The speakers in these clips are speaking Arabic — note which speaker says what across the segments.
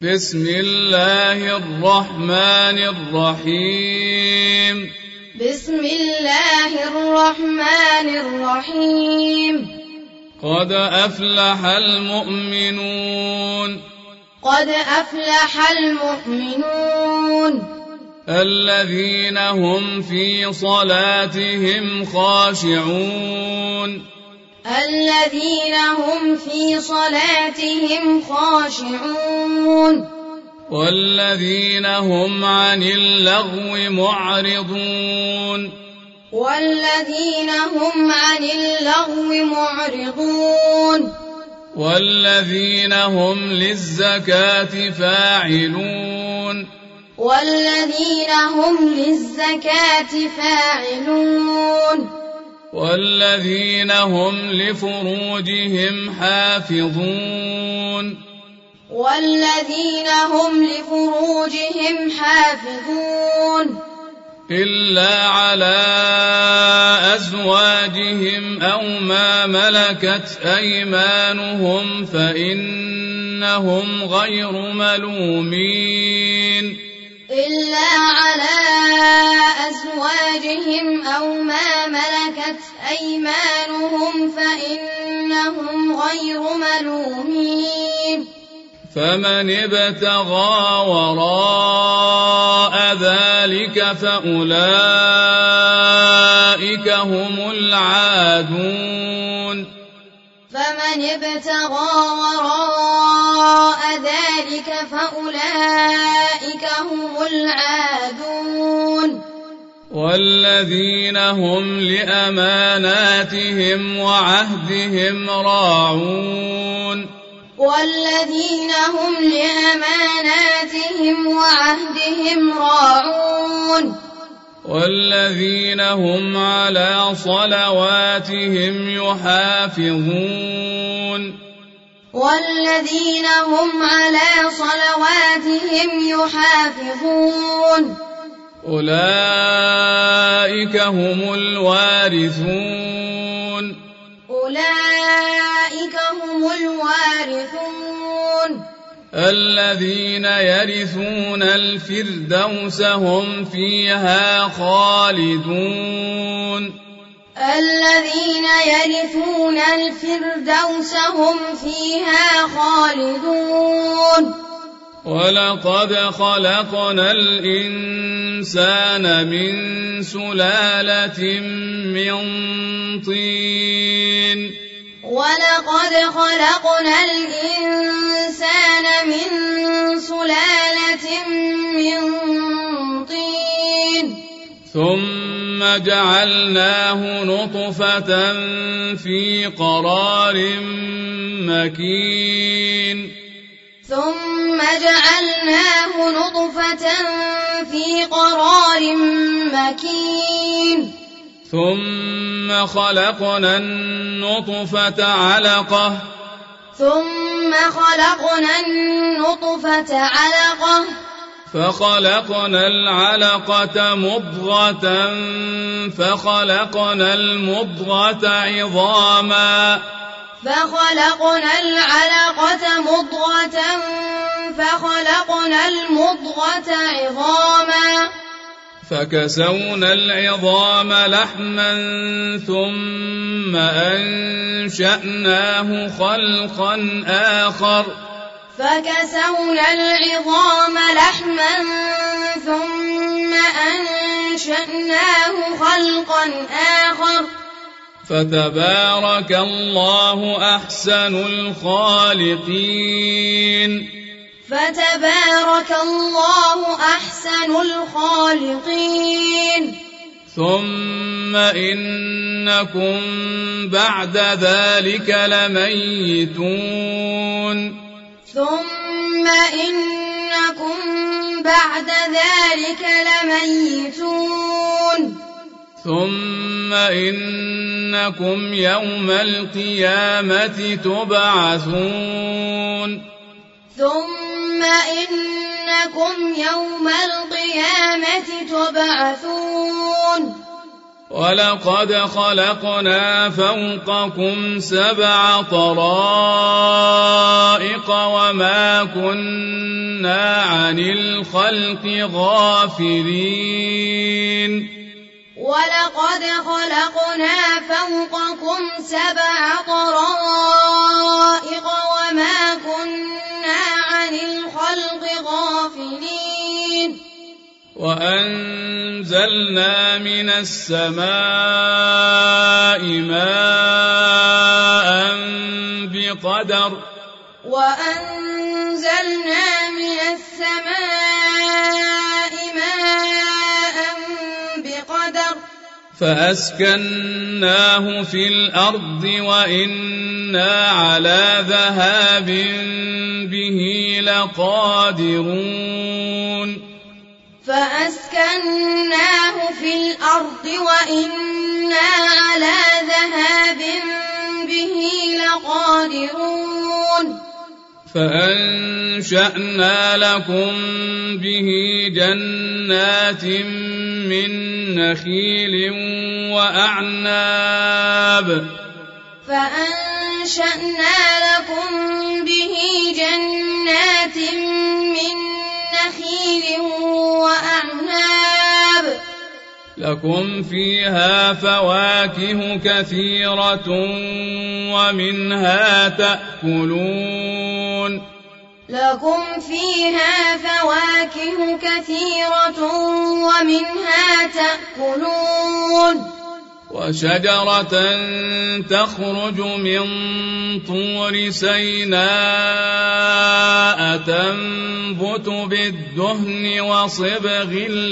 Speaker 1: بسم الله الرحمن الرحيم
Speaker 2: بسم الله الرحمن الرحيم
Speaker 1: قد أفلح المؤمنون
Speaker 2: قد أفلح المؤمنون
Speaker 1: الذين هم في صلاتهم خاشعون
Speaker 2: الذين هم في صلاتهم خاشعون
Speaker 1: والذين هم عن اللغو معرضون
Speaker 2: والذين هم عن اللغو معرضون
Speaker 1: والذين هم للزكاة فاعلون
Speaker 2: والذين هم للزكاة فاعلون
Speaker 1: والذين هم لفروجهم حافظون
Speaker 2: والذين هم لفروجهم حافظون
Speaker 1: إلا على أزواجهم أو ما ملكت أيمانهم فإنهم غير ملومين
Speaker 2: إلا على أزواجهم أو ما ملكت أيمانهم فإنهم غير ملومين
Speaker 1: فمن ابتغى وراء ذلك فأولئك هم العادون
Speaker 2: فمن ابتغى وراء ذلك فأولئك هم العادون
Speaker 1: والذين هم لأماناتهم وعهدهم راعون
Speaker 2: والذين هم لأماناتهم وعهدهم راعون
Speaker 1: والذين هم على صلواتهم يحافظون
Speaker 2: والذين هم على صلواتهم يحافظون
Speaker 1: أولئك هم الوارثون
Speaker 2: أولئك هم الوارثون
Speaker 1: الذين يرثون الفردوس هم فيها خالدون
Speaker 2: الذين يرثون الفردوس هم فيها خالدون
Speaker 1: ولقد خلقنا الإنسان من سلالة من طين
Speaker 2: ولقد خلقنا الإنسان من سلالة من طين
Speaker 1: ثم جعلناه نطفة في قرار مكين
Speaker 2: ثم جعلناه نطفة في قرار مكين
Speaker 1: ثم خلقنا النطفة علقة فخلقنا العلقة مضغة فخلقنا المضغة عظاما فكسونا العظام لحما ثم أنشأناه خلقا آخر فتبارك الله أحسن الخالقين ثم إنكم بعد ذلك لميتون ثم إنكم يوم القيامة تبعثون ولقد خلقنا فوقكم 7 طرائق وما كنا عن الخلق غافلين
Speaker 2: ولقد خلقنا فوقكم 7 طرائق وما كنا عن الخلق غافلين
Speaker 1: وأنزلنا من السماء ماء بقدر
Speaker 2: وأنزلنا من السماء ماء بقدر
Speaker 1: فأسكناه في الأرض وإنا على ذهاب به لقادرون
Speaker 2: فأسكناه في الأرض وإنا على ذهاب به لقادرون
Speaker 1: فأنشأنا لكم به جنات من نخيل وأعناب
Speaker 2: فأنشأنا لكم به جنات من نخيل وأعناب
Speaker 1: لكم فيها فواكه كثيرة ومنها تأكلون
Speaker 2: لكم فيها فواكه كثيرة ومنها تأكلون
Speaker 1: وشجرة تخرج من طور سيناء تنبت بالدهن وصبغ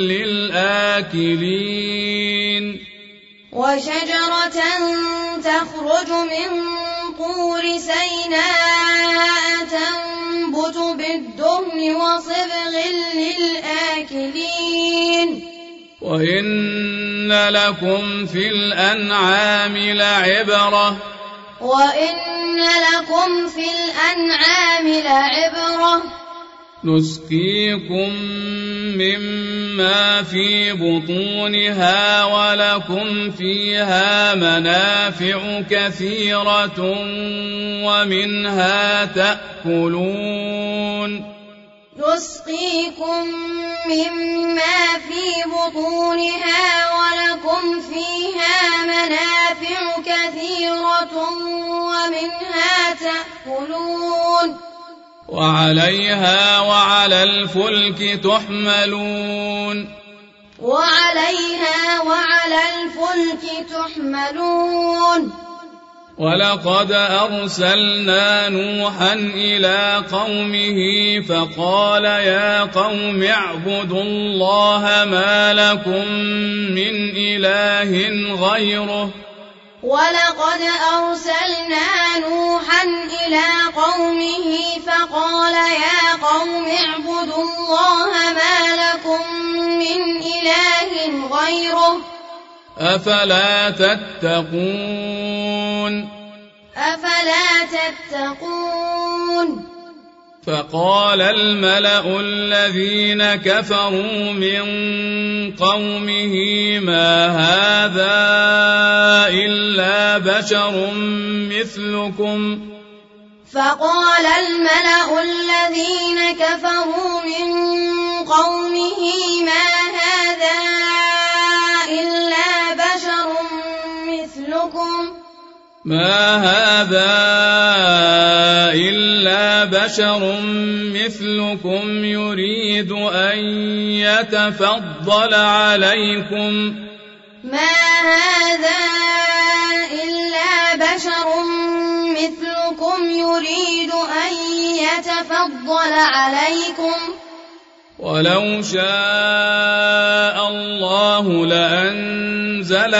Speaker 1: للآكلين
Speaker 2: وشجرة تخرج من طور سيناء تنبت بالدهن وصبغ للآكلين
Speaker 1: وإن لكم في الأنعام لعبرة نسقيكم مما في بطونها ولكم فيها منافع كثيرة ومنها تأكلون
Speaker 2: نسقيكم مما في بطونها ولكم فيها منافع كثيرة ومنها تأكلون
Speaker 1: وعليها وعلى الفلك تحملون ولقد أرسلنا نوحا إلى قومه فقال يا قوم اعبدوا الله ما لكم من إله غيره
Speaker 2: ولقد أرسلنا نوحا إلى قومه فقال يا قوم اعبدوا الله ما لكم من إله غيره
Speaker 1: أفلا تتقون فقال الملأ الذين كفروا من قومه ما هذا إلا بشر مثلكم
Speaker 2: فقال الملأ الذين كفروا من قومه ما هذا إلا بشر مثلكم يريد أن يتفضل عليكم ولو شاء الله لأنزل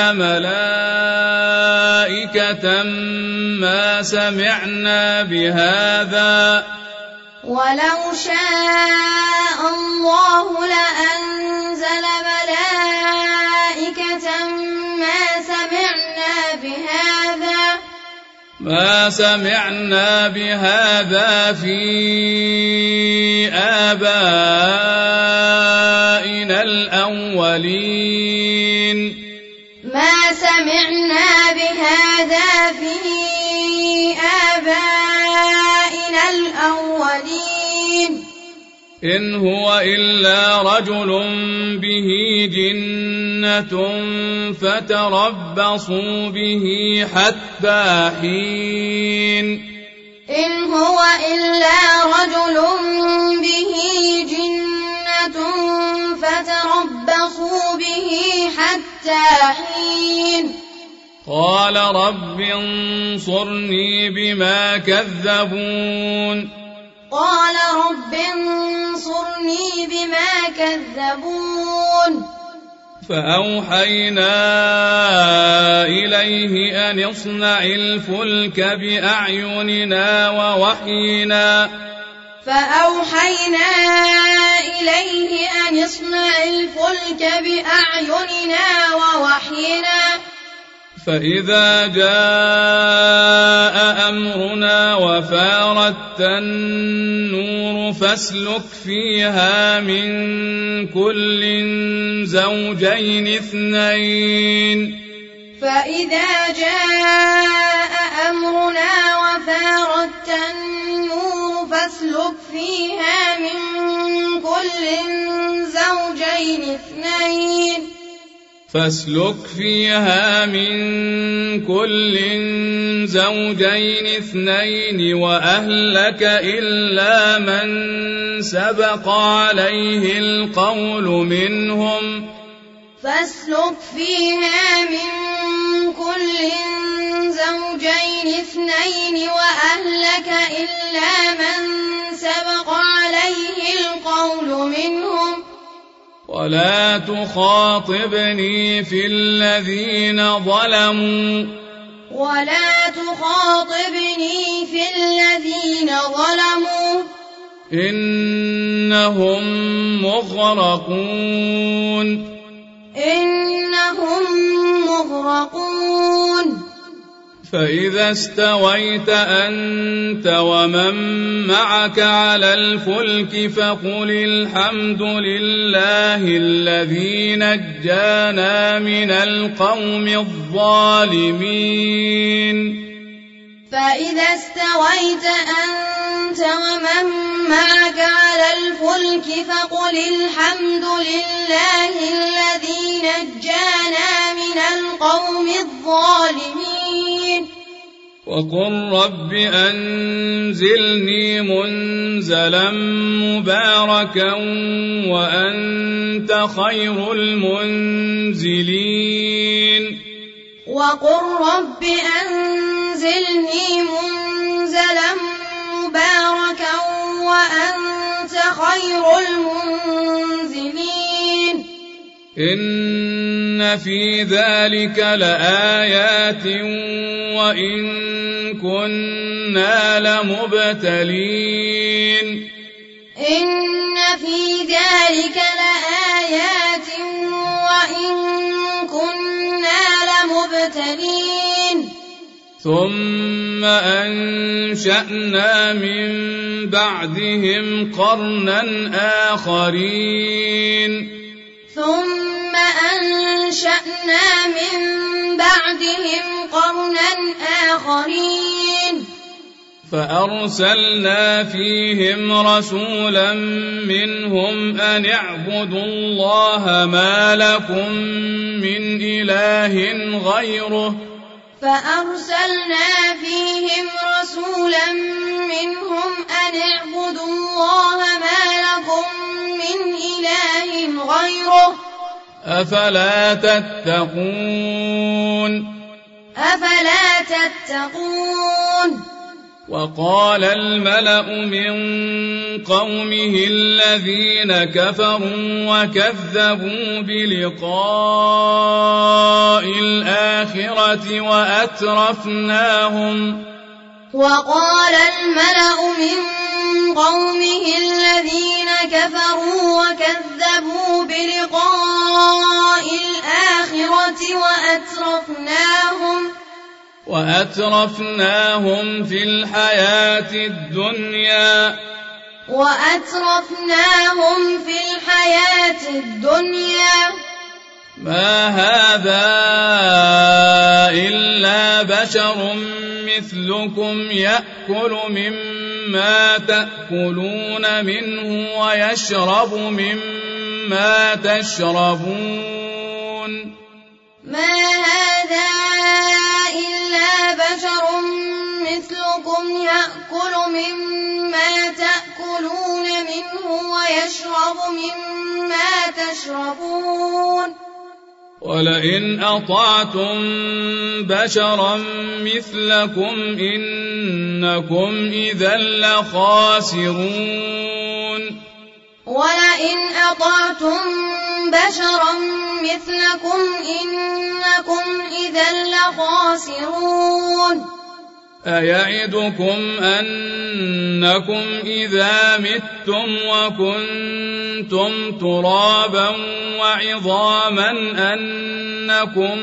Speaker 2: ملائكة ما سمعنا بهذا ما سمعنا بهذا في آبائنا الأولين ما
Speaker 3: سمعنا بهذا في آبائنا الأولين
Speaker 1: إن هو إلا رجل به جنة فتربصوا به حتى حين
Speaker 3: إن هو إلا رجل به جنة فتربصوا به حتى حين
Speaker 1: قال رب انصرني بما كذبون
Speaker 3: قال رب انصرني بما كذبون
Speaker 1: فأوحينا إليه أن اصنع الفلك بأعيننا ووحينا
Speaker 3: فأوحينا إليه أن اصنع الفلك بأعيننا ووحينا
Speaker 1: فإذا جاء أمرنا وفارت النور فاسلك فيها من كل زوجين اثنين
Speaker 3: فإذا جاء أمرنا وفارت النور فاسلك فيها من كل زوجين اثنين
Speaker 1: فاسلك فيها من كل زوجين اثنين وأهلك إلا من سبق عليه القول منهم
Speaker 3: فاسلك فيها من كل زوجين اثنين وأهلك إلا من سبق عليه القول منهم
Speaker 1: ولا تخاطبني في الذين ظلموا إنهم مغرقون فإذا استويت أنت ومن معك على الفلك فقل الحمد لله الذي نجانا من القوم الظالمين
Speaker 3: فإذا استويت أنت ومن معك على الفلك فقل الحمد لله الذي نجانا من القوم الظالمين
Speaker 1: وقل رب أنزلني منزلا مباركا وأنت خير المنزلين
Speaker 3: وقل رب أنزلني منزلا مباركا وأنت خير المنزلين
Speaker 1: إن في ذلك لآيات وإن كنا لمبتلين
Speaker 3: إن في ذلك لآيات وإن كنا لمبتلين
Speaker 1: ثم أنشأنا من بعدهم قرنا آخرين فأرسلنا فيهم رسولا منهم أن اعبدوا الله ما لكم من إله غيره أفلا تتقون وقال الملأ من قومه الذين كفروا وكذبوا بلقاء الآخرة وأترفناهم في الحياة الدنيا ما هذا إلا بشر مثلكم يأكل مما تأكلون منه ويشرب مما تشربون
Speaker 3: ما هذا إلا بشر مثلكم يأكل مما تأكلون منه ويشرب مما تشربون
Speaker 1: ولئن أطعتم بشرا مثلكم إنكم إذا لخاسرون
Speaker 3: ولئن أطعتم بشرا مثلكم إنكم إذا لخاسرون
Speaker 1: أيعدكم أنكم إذا متم وكنتم ترابا وعظاما أنكم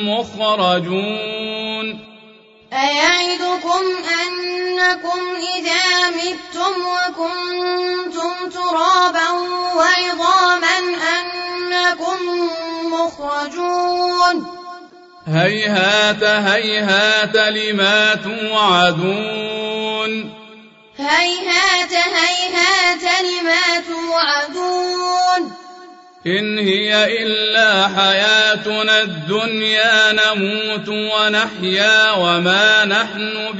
Speaker 1: مخرجون
Speaker 3: أيعدكم أنكم إذا متم وكنتم ترابا وعظاما أنكم مخرجون
Speaker 1: هيهات هيهات لما توعدون
Speaker 3: هيهات هيهات لما توعدون
Speaker 1: إن هي إلا حياتنا الدنيا نموت ونحيا وما نحن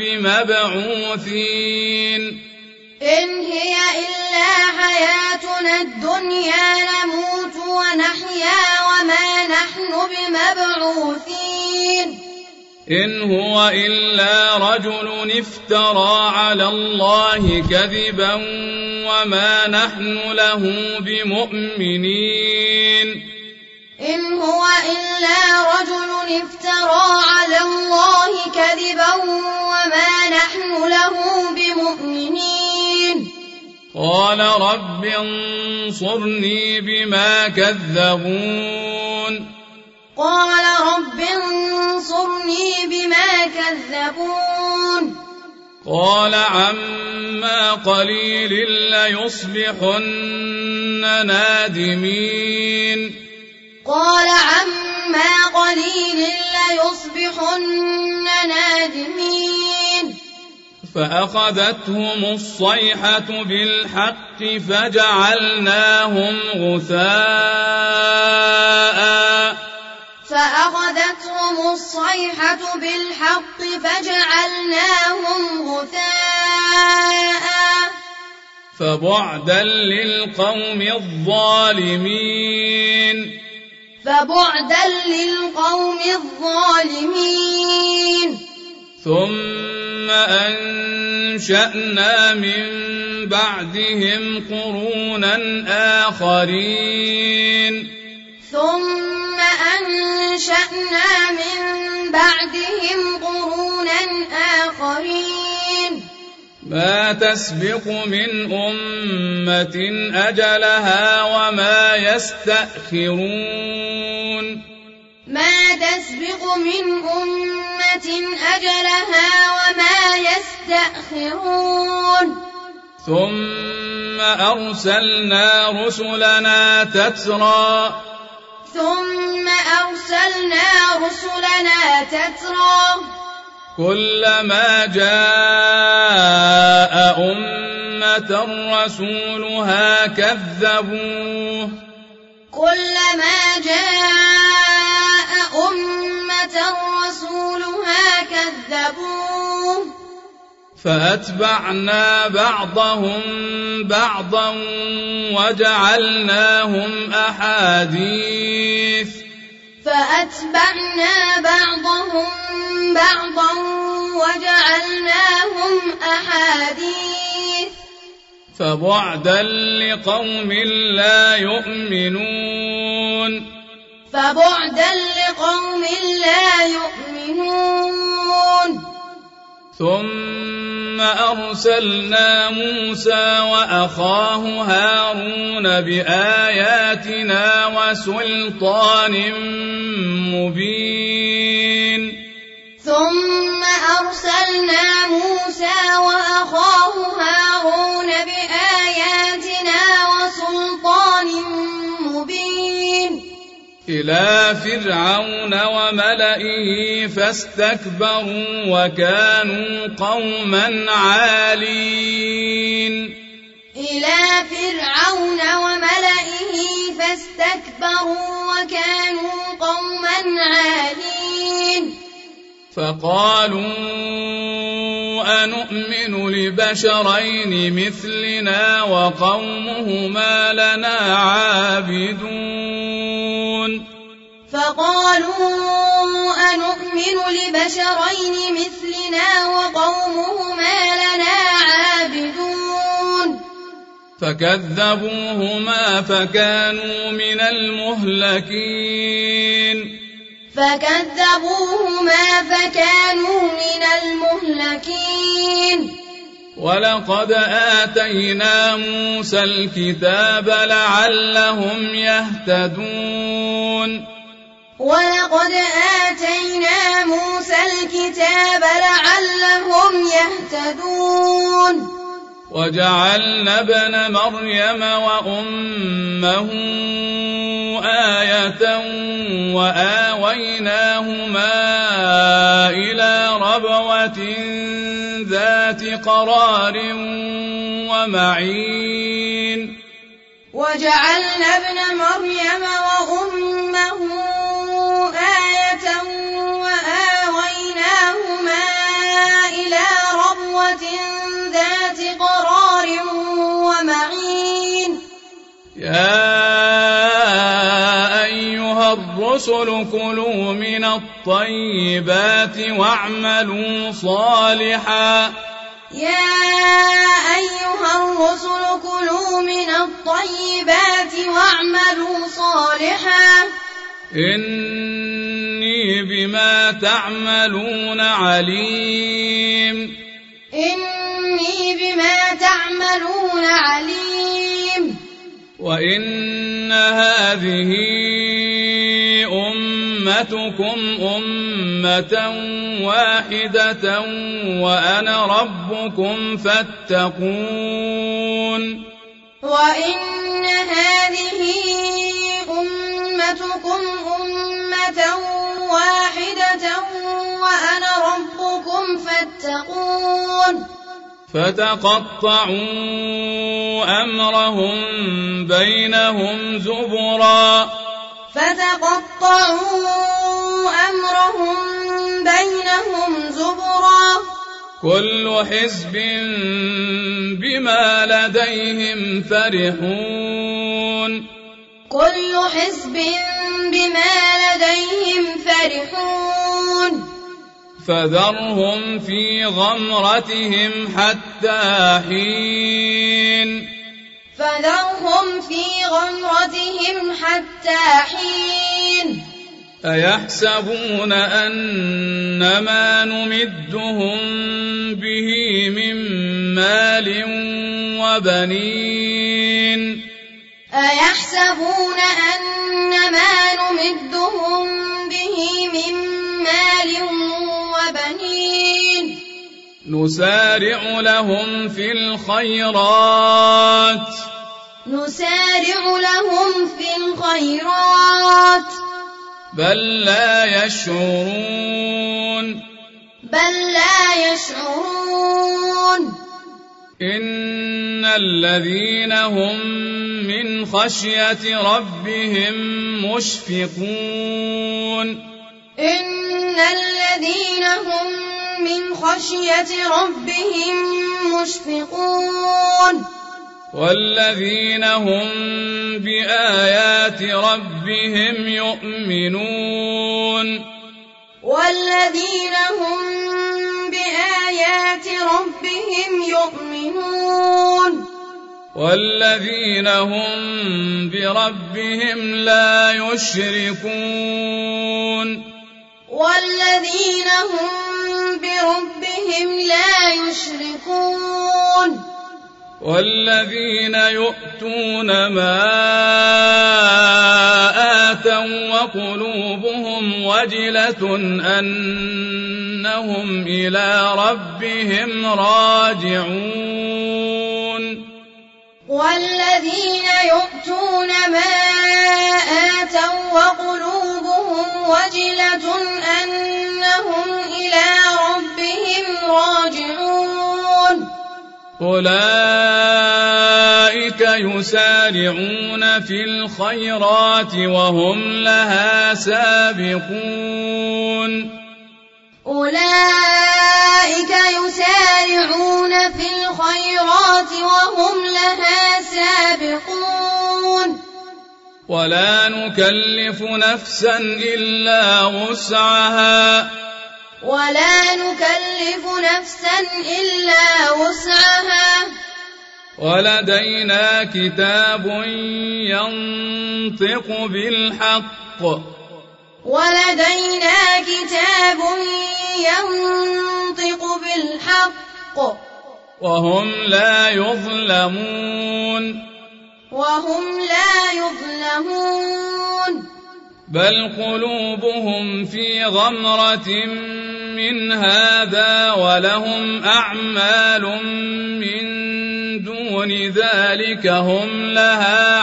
Speaker 1: بمبعوثين
Speaker 3: إن هي إلا حياتنا الدنيا نموت ونحيا وما نحن بمبعوثين
Speaker 1: إن هو إلا رجل افترى على الله كذبا وما نحن له بمؤمنين
Speaker 3: إن هو إلا رجل افترى على الله كذبا وما نحن له بمؤمنين
Speaker 1: قال رب انصرني بما كذبون
Speaker 3: قال رب انصرني بما كذبون
Speaker 1: قال عما قليل ليصبحن نادمين
Speaker 3: قال عما قليل ليصبحن نادمين
Speaker 1: فأخذتهم الصيحة بالحق فجعلناهم غثاء
Speaker 3: فأخذتهم الصيحة بالحق فجعلناهم غثاء
Speaker 1: فبعدا للقوم الظالمين
Speaker 3: فبعدا للقوم الظالمين
Speaker 1: ثم أنشأنا من بعدهم قرونا آخرين
Speaker 3: ثم أنشأنا من بعدهم قرونا آخرين
Speaker 1: ما تسبق من أمة أجلها وما يستأخرون
Speaker 3: ما تسبق من أمة أجلها وما يستأخرون
Speaker 1: ثم أرسلنا رسلنا تترى كلما جاء أمة رسولها كذبوه فأتبعنا بعضهم بعضا وجعلناهم أحاديث فبعدا لقوم لا يؤمنون ثم أرسلنا موسى وأخاه هارون بآياتنا وسلطان مبين إلى فرعون وملئه فاستكبروا وكانوا قوما عالين
Speaker 3: إلى فرعون وملئه فاستكبروا وكانوا قوما عالين
Speaker 1: فقالوا أنؤمن لبشرين مثلنا وقومهما لنا عابدون
Speaker 3: فقالوا أنؤمن لبشرين مثلنا وقومهما لنا عابدون
Speaker 1: فكذبوهما فكانوا من المهلكين ولقد آتينا موسى الكتاب لعلهم يهتدون وجعلنا ابن مريم وأمه آية وآويناهما إلى ربوة ذات قرار ومعين
Speaker 3: وجعلنا ابن مريم وأمه آية وآويناهما إلى ربوة ذات قرار ومعين
Speaker 1: يا أيها الرسل كلوا من الطيبات واعملوا صالحا إني بما تعملون عليم وإن هذه أمتكم أمة واحدة وأنا ربكم فاتقون
Speaker 3: وإن هذه أمتكم أمة واحدة وأنا ربكم فاتقون
Speaker 1: فتقطعوا أمرهم بينهم زبرا كل حزب بما لديهم فرحون فذرهم في غمرتهم حتى حين أيحسبون أنما نمدهم به من مال وبنين نسارع لهم في الخيرات بل لا يشعرون إن الذين هم من خشية ربهم مشفقون والذين هم بآيات ربهم يؤمنون والذين هم بربهم لا يشركون والذين يؤتون ما آتوا وقلوبهم وجلة أنهم إلى ربهم راجعون
Speaker 3: والذين يؤتون ما آتوا وقلوبهم وجلة أنهم إلى ربهم راجعون
Speaker 1: أولئك يسارعون في الخيرات وهم لها سابقون
Speaker 3: أولئك يسارعون في الخيرات وهم لها سابقون
Speaker 1: ولا نكلف نفسا إلا وسعها ولدينا كتاب ينطق بالحق وهم لا يظلمون بل قلوبهم في غمرة من هذا ولهم أعمال من دون ذلك هم لها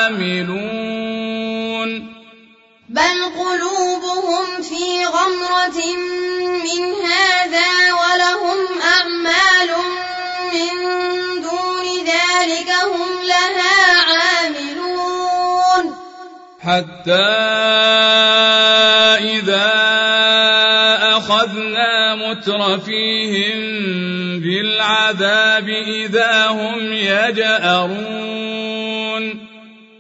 Speaker 1: عاملون
Speaker 3: بل قلوبهم في غمرة من هذا ولهم أعمال من دون ذلك هم لها عاملون
Speaker 1: حتى إذا أخذنا مترفيهم بالعذاب إذا هم يجأرون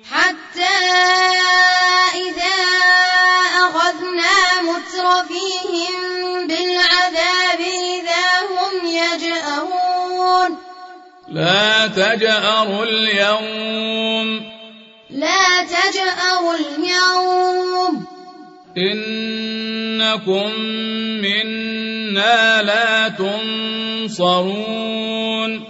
Speaker 1: لا تجأروا اليوم إنكم منا لا تنصرون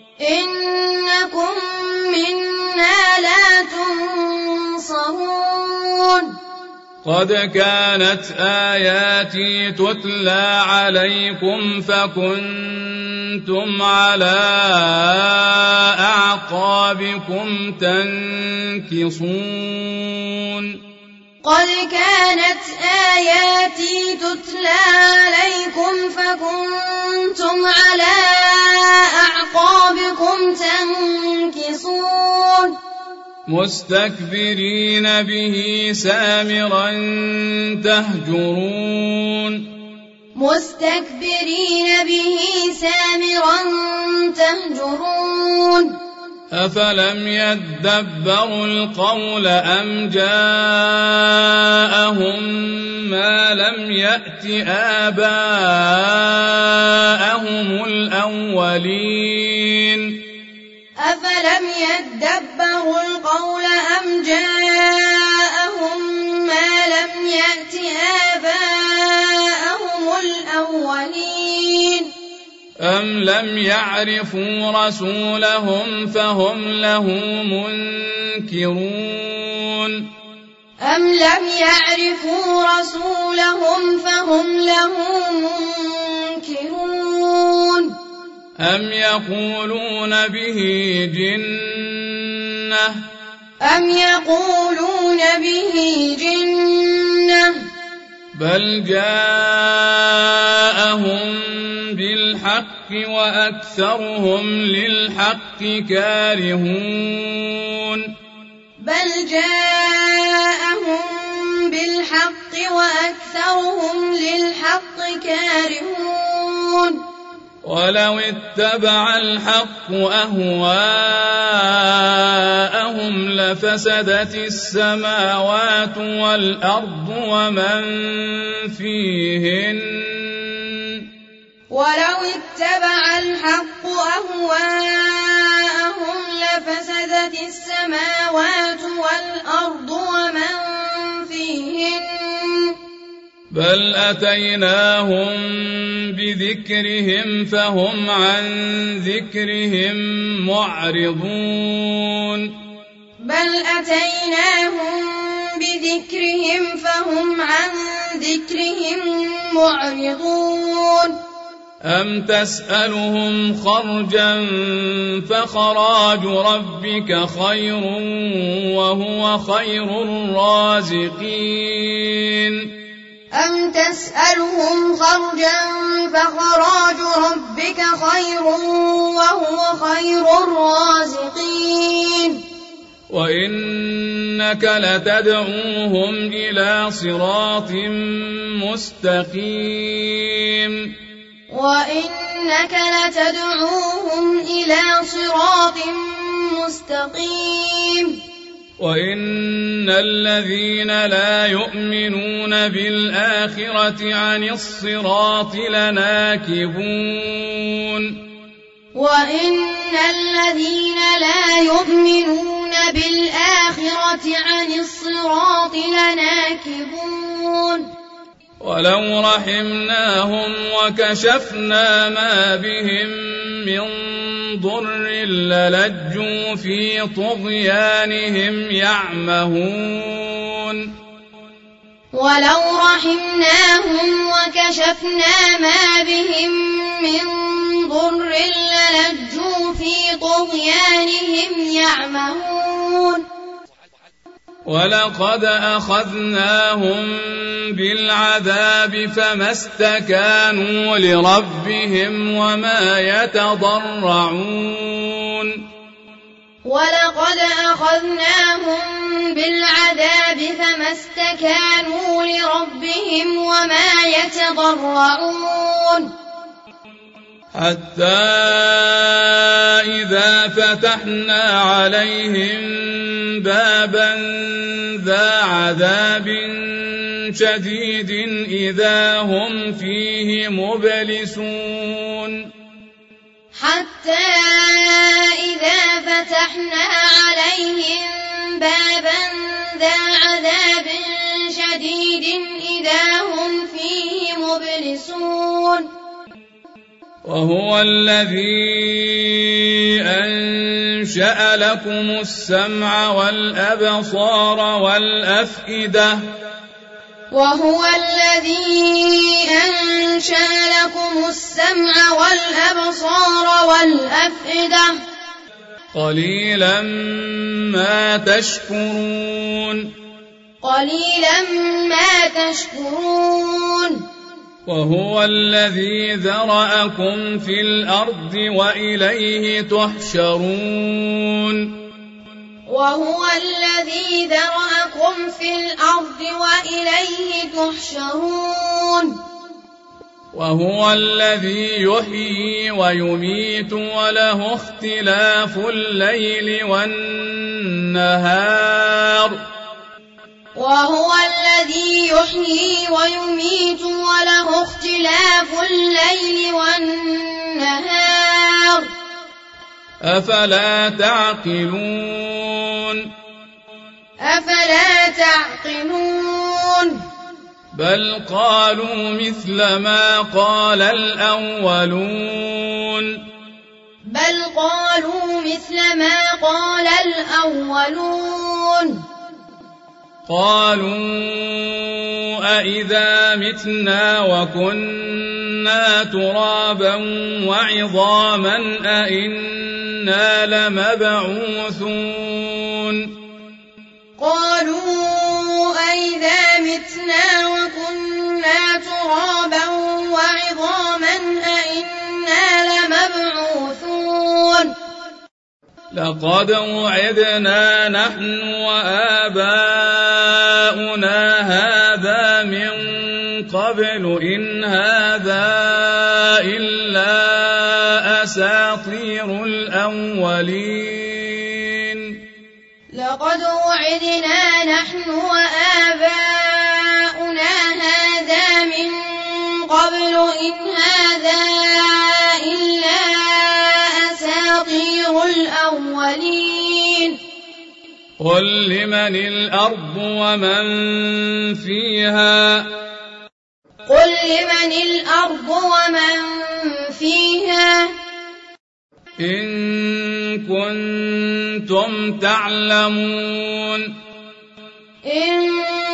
Speaker 1: قد كانت آياتي تتلى عليكم فكنتم على أعقابكم تنكصون
Speaker 3: قد كانت آياتي تتلى عليكم فكنتم على أعقابكم تنكصون
Speaker 1: مستكبرين به سامرا تهجرون أفلم يدبروا القول أم جاءهم ما لم يأت آباءهم الأولين
Speaker 3: أفلم يدبروا القول أم جاءهم ما لم يأت آباءهم الأولين
Speaker 1: أم لم يعرفوا رسولهم فهم له منكرون أم يقولون به جنة بل جاءهم بالحق وأكثرهم للحق كارهون ولو اتبع الحق أهواءهم لفسدت السماوات والأرض ومن فيهن بل أتيناهم بذكرهم فهم عن ذكرهم معرضون أم تسألهم خرجا فخراج ربك خير وهو خير الرازقين
Speaker 3: أم تسألهم خرجا فخراج ربك خير وهو خير الرازقين
Speaker 1: وإنك لتدعوهم إلى صراط مستقيم
Speaker 3: وإنك لتدعوهم إلى صراط مستقيم
Speaker 1: وإن الذين لا يؤمنون بالآخرة عن الصراط لناكبون
Speaker 3: وإن الذين لا يؤمنون بالآخرة عن الصراط لناكبون
Speaker 1: ولو رحمناهم وكشفنا ما بهم من ضر للجوا في طغيانهم يعمهون
Speaker 3: ولو رحمناهم وكشفنا ما بهم من ضر للجوا في طغيانهم يعمهون
Speaker 1: ولقد أخذناهم بالعذاب فما استكانوا لربهم وما يتضرعون
Speaker 3: ولقد أخذناهم بالعذاب فما استكانوا لربهم وما يتضرعون
Speaker 1: حتى إذا فتحنا عليهم بابا ذا عذاب شديد إذا هم فيه مبلسون
Speaker 3: حتى إذا فتحنا عليهم بابا ذا عذاب شديد إذا هم فيه مبلسون
Speaker 1: وهو الذي أنشأ لكم السمع والأبصار والأفئدة
Speaker 3: وهو الذي أنشأ لكم السمع والأبصار والأفئدة
Speaker 1: قليلا ما تشكرون
Speaker 3: قليلا ما تشكرون
Speaker 1: وهو الذي ذرأكم في الأرض وإليه تحشرون
Speaker 3: وهو الذي ذرأكم في الأرض وإليه تحشرون
Speaker 1: وهو الذي يحيي ويميت وله اختلاف الليل والنهار
Speaker 3: وهو الذي يحيي ويميت وله اختلاف الليل والنهار
Speaker 1: أفلا تعقلون
Speaker 3: أفلا تعقلون
Speaker 1: بل قالوا مثل ما قال الأولون
Speaker 3: بل قالوا مثل ما قال الأولون
Speaker 1: قالوا أإذا متنا وكنا ترابا وعظاما أإنا لمبعوثون
Speaker 3: قالوا أإذا متنا وكنا ترابا وعظاما أإنا لمبعوثون
Speaker 1: لقد وعدنا نحن وآباؤنا هذا من قبل إن هذا إلا أساطير الأولين
Speaker 3: لقد وعدنا نحن وآباؤنا هذا من قبل إن هذا إلا أساطير الأولين
Speaker 1: قل لمن الأرض ومن فيها
Speaker 3: قل لمن الأرض ومن فيها
Speaker 1: إن كنتم تعلمون
Speaker 3: إن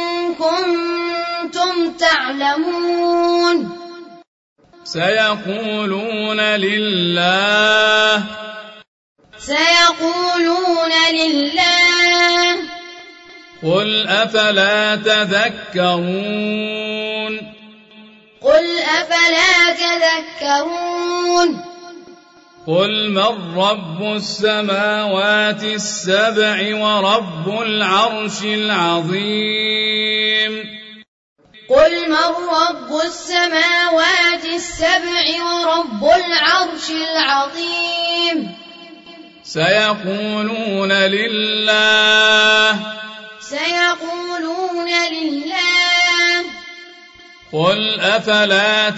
Speaker 3: كنتم تعلمون
Speaker 1: سيقولون لله
Speaker 3: سيقولون لله
Speaker 1: قل أفلا تذكرون
Speaker 3: قل أفلا تذكرون
Speaker 1: قل من رب السماوات السبع ورب العرش العظيم
Speaker 3: قل من رب السماوات السبع ورب العرش العظيم
Speaker 1: سيقولون لله
Speaker 3: سيقولون لله
Speaker 1: قل أفلا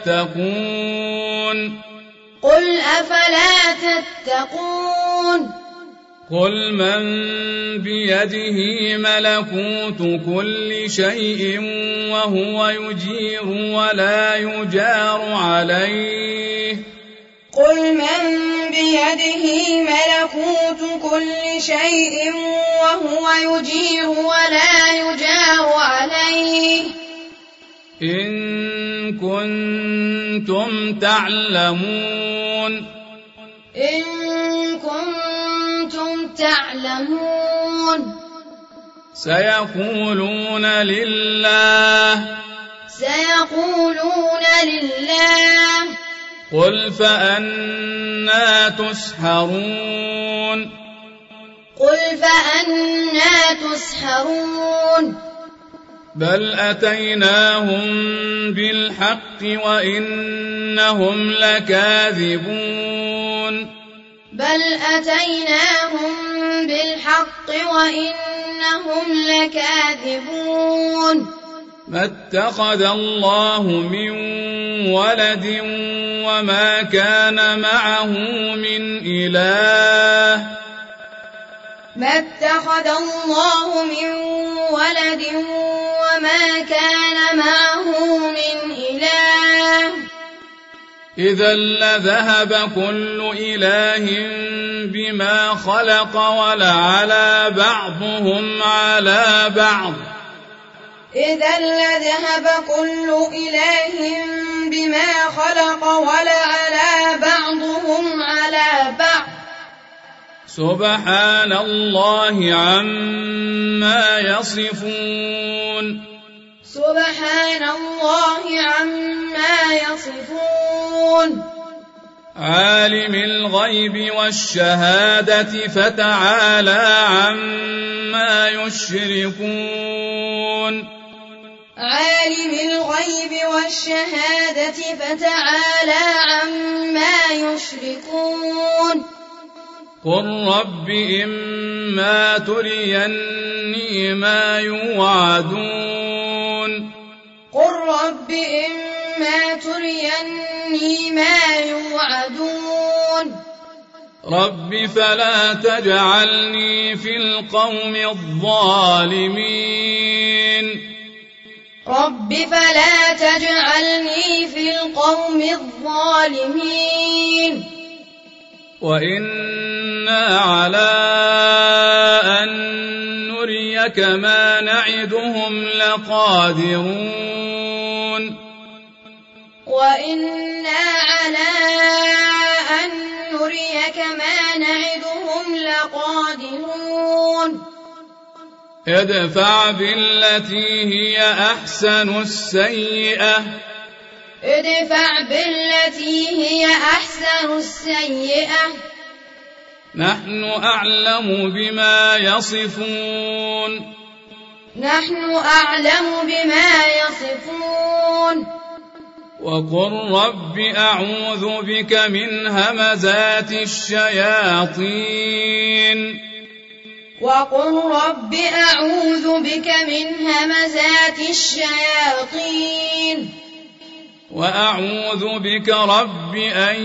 Speaker 1: تتقون
Speaker 3: قل أفلا تتقون
Speaker 1: قل من بيده ملكوت كل شيء وهو يجير ولا يجار عليه
Speaker 3: قل من بيده ملكوت كل شيء وهو يجير ولا يجار عليه
Speaker 1: إن كنتم تعلمون
Speaker 3: إن كنتم تعلمون
Speaker 1: سيقولون لله
Speaker 3: سيقولون لله
Speaker 1: قل فأنى تسحرون
Speaker 3: قل فأنى تسحرون
Speaker 1: بل أتيناهم بالحق وإنهم لكاذبون
Speaker 3: بل أتيناهم بالحق وإنهم لكاذبون
Speaker 1: ما اتخذ الله من ولد وما كان معه من إله
Speaker 3: ما اتخذ الله من ولد وما كان معه من إله
Speaker 1: إذا لذهب كل إله بما خلق ولعلى بعضهم على بعض
Speaker 3: إذا لذهب كل إله بما خلق ولعلى بعضهم على بعض
Speaker 1: سبحان الله عما يصفون
Speaker 3: سبحان الله عما يصفون
Speaker 1: عالم الغيب والشهادة فتعالى عما يشركون
Speaker 3: عالم الغيب والشهادة فتعالى عما يشركون
Speaker 1: قل رب إما تريني ما يوعدون
Speaker 3: قل رب إما تريني ما يوعدون
Speaker 1: رب فلا تجعلني في القوم الظالمين
Speaker 3: رب فلا تجعلني في القوم الظالمين
Speaker 1: وإنا على أن نريك ما نعدهم لقادرون
Speaker 3: وإنا على أن نريك ما نعدهم لقادرون
Speaker 1: ادفع بالتي هي أحسن السيئة
Speaker 3: ادفع بالتي هي أحسن السيئة
Speaker 1: نحن أعلم بما يصفون
Speaker 3: نحن أعلم بما يصفون
Speaker 1: وقل رب أعوذ بك من همزات الشياطين
Speaker 3: وقل رب أعوذ بك من همزات الشياطين
Speaker 1: وأعوذ بك رب أن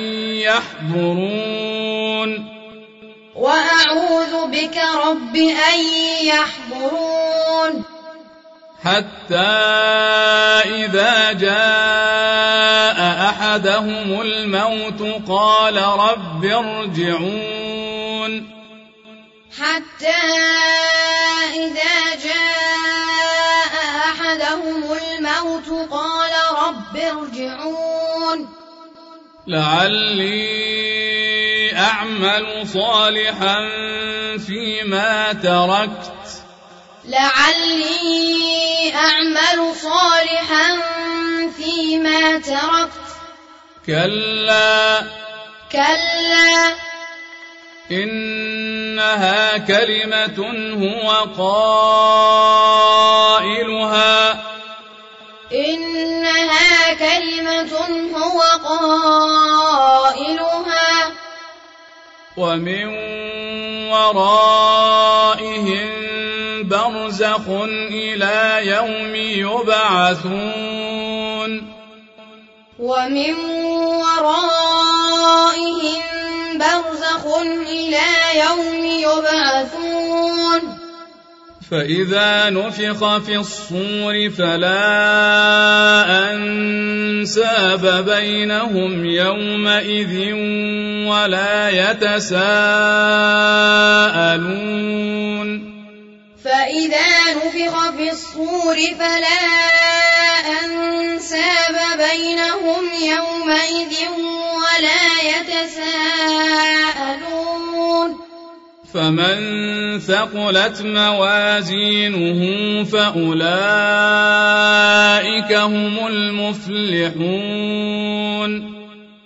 Speaker 1: يحضرون
Speaker 3: وأعوذ بك رب أن يحضرون
Speaker 1: حتى إذا جاء أحدهم الموت قال رب ارجعون
Speaker 3: حتى إذا جاء أحدهم الموت قال رب ارجعون
Speaker 1: لعلي أعمل صالحا فيما تركت
Speaker 3: لعلي أعمل صالحا فيما تركت
Speaker 1: كلا إنها كلمة هو قائلها ومن ورائهم برزخ إلى يوم يبعثون فإذا نفخ في الصور فلا أنساب بينهم يومئذ ولا يتساءلون فمن ثقلت موازينه فأولئك هم المفلحون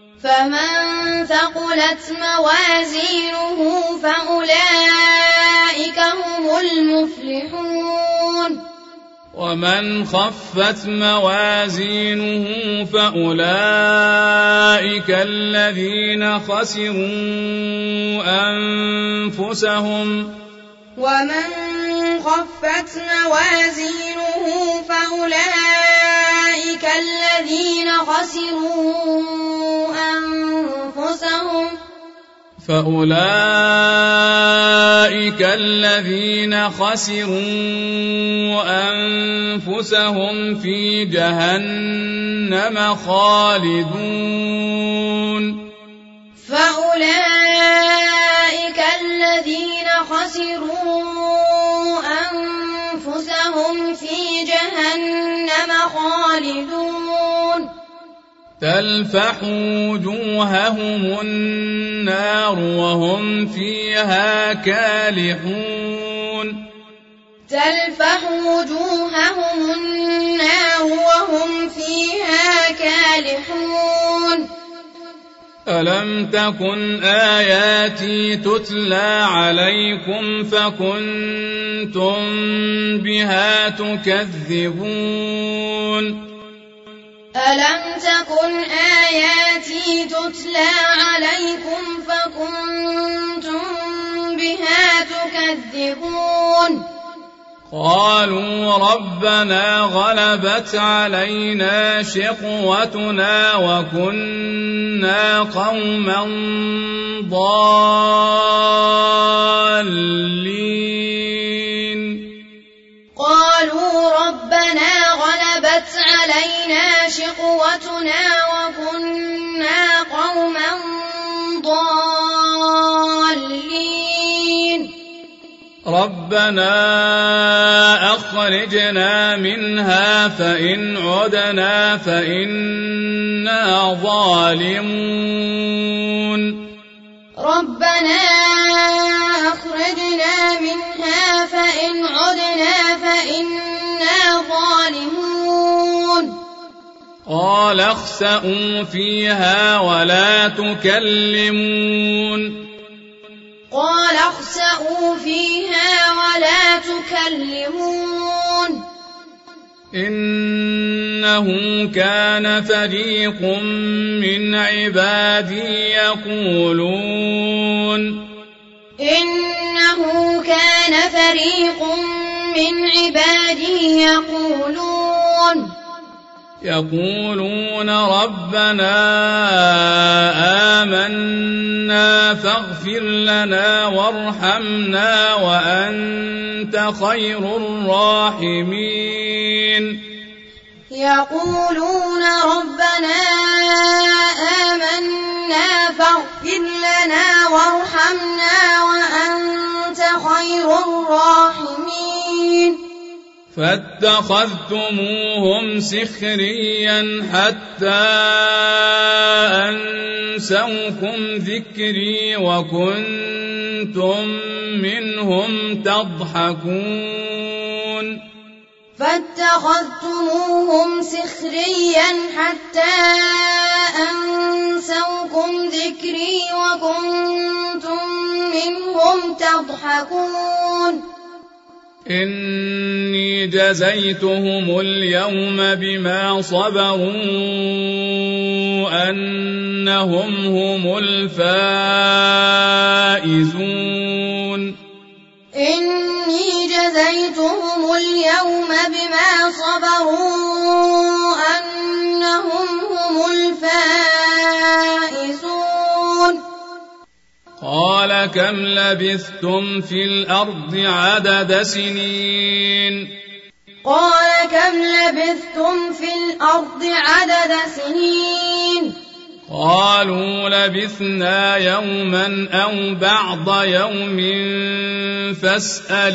Speaker 1: ومن خفت موازينه فأولئك الذين خسروا أنفسهم في جهنم خالدون تلفح وجوههم النار وهم فيها كالحون ألم تكن آياتي تتلى عليكم فكنتم بها تكذبون قالوا ربنا غلبت علينا شقوتنا وكنا قوما ضالين ربنا أخرجنا منها فإن عدنا فإنا ظالمون قال اخسئوا فيها ولا تكلمون إنه كان فريق من عبادي يقولون ربنا آمنا فاغفر لنا وارحمنا وأنت خير الراحمين فاتخذتموهم سخريا حتى أنسوكم ذكري وكنتم منهم تضحكون
Speaker 3: فاتخذتموهم سخريا حتى أنسوكم ذكري وكنتم منهم تضحكون
Speaker 2: إني جزيتهم اليوم بما صبروا أنهم هم الفائزون
Speaker 3: إني جزيتهم اليوم بما صبروا أنهم هم الفائزون
Speaker 2: قال كم لبثتم في الأرض عدد سنين
Speaker 3: قال كم لبثتم في الأرض عدد سنين
Speaker 2: قالوا لبثنا يوما أو بعض يوم فاسأل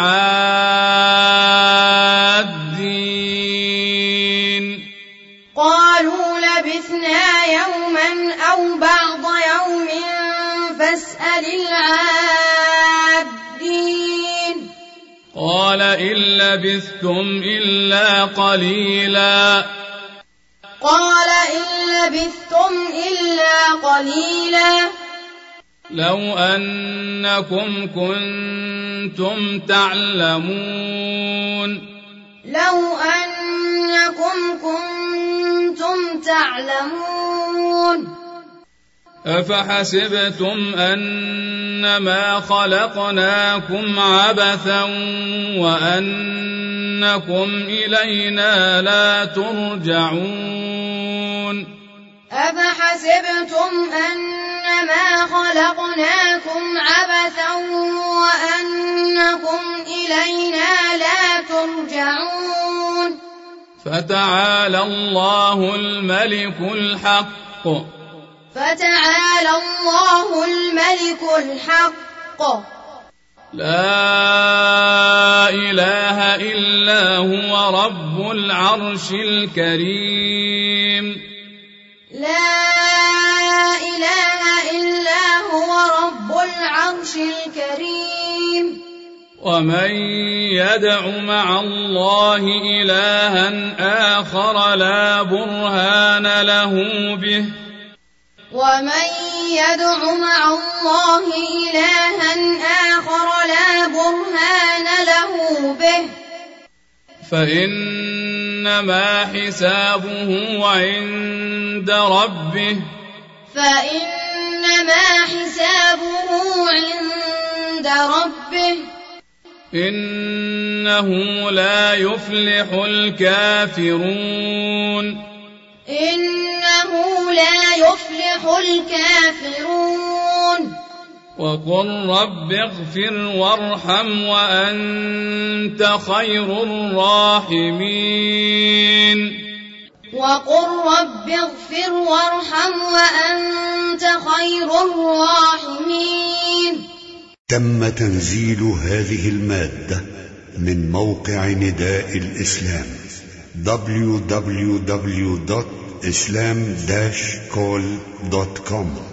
Speaker 2: العادين
Speaker 3: قالوا لبثنا يوما أو بعض يوم فاسأل العادين
Speaker 2: قال إن لبثتم إلا قليلا
Speaker 3: قال إن لبثتم إلا قليلا
Speaker 2: لو أنكم كنتم تعلمون
Speaker 3: لو أنكم كنتم تعلمون
Speaker 2: أفحسبتم أنما خلقناكم عبثا وأنكم إلينا لا ترجعون
Speaker 3: أفحسبتم أنما خلقناكم عبثا وأنكم إلينا لا ترجعون
Speaker 2: فتعالى الله الملك الحق
Speaker 3: فتعالى الله الملك الحق
Speaker 2: لا إله إلا هو رب العرش الكريم
Speaker 3: لا إله إلا هو رب العرش الكريم
Speaker 2: ومن يدع مع الله إلها آخر لا برهان له به
Speaker 3: ومن يدع مع الله إلها آخر لا برهان له به
Speaker 2: فإنما حسابه عند ربه
Speaker 3: فإنما حسابه عند ربه
Speaker 2: إنه لا يفلح الكافرون
Speaker 3: إنه لا يفلح الكافرون
Speaker 2: وقل رب اغفر وارحم وأنت خير الراحمين
Speaker 3: وقل رب اغفر وارحم وأنت خير الراحمين.
Speaker 4: تم تنزيل هذه المادة من موقع نداء الإسلام www.islam-call.com